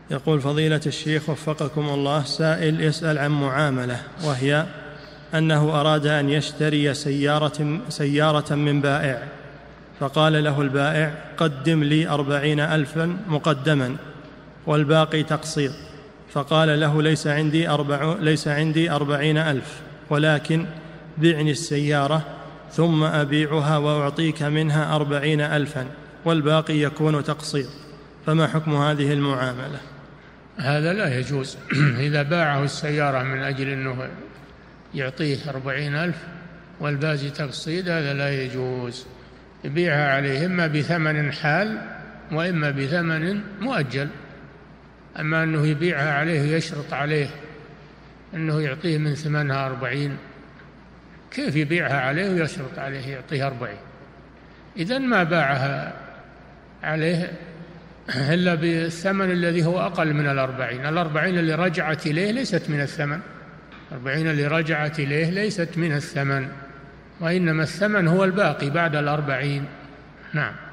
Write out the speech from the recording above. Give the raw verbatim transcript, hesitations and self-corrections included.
يقول فضيلة الشيخ وفقكم الله، سائل يسأل عن معاملة، وهي أنه أراد أن يشتري سيارة, سيارة من بائع، فقال له البائع قدم لي أربعين ألفا مقدما والباقي تقسيط، فقال له ليس عندي, أربع ليس عندي أربعين ألف، ولكن بعني السيارة ثم أبيعها وأعطيك منها أربعين ألفا والباقي يكون تقسيط، فما حكم هذه المعاملة؟ هذا لا يجوز. إذا باعه السيارة من أجل أنه يعطيه أربعين ألف والباقي تقسيط هذا لا يجوز، يبيعها عليه إما بثمن حال وإما بثمن مؤجل. أما أنه يبيعها عليه ويشرط عليه أنه يعطيه من ثمنها أربعين، كيف يبيعها عليه ويشرط عليه يعطيه أربعين؟ إذن ما باعها عليه إلا بالثمن الذي هو أقل من الأربعين. الأربعين اللي رجعت إليه ليست من الثمن، الأربعين اللي رجعت إليه ليست من الثمن، وإنما الثمن هو الباقي بعد الأربعين. نعم.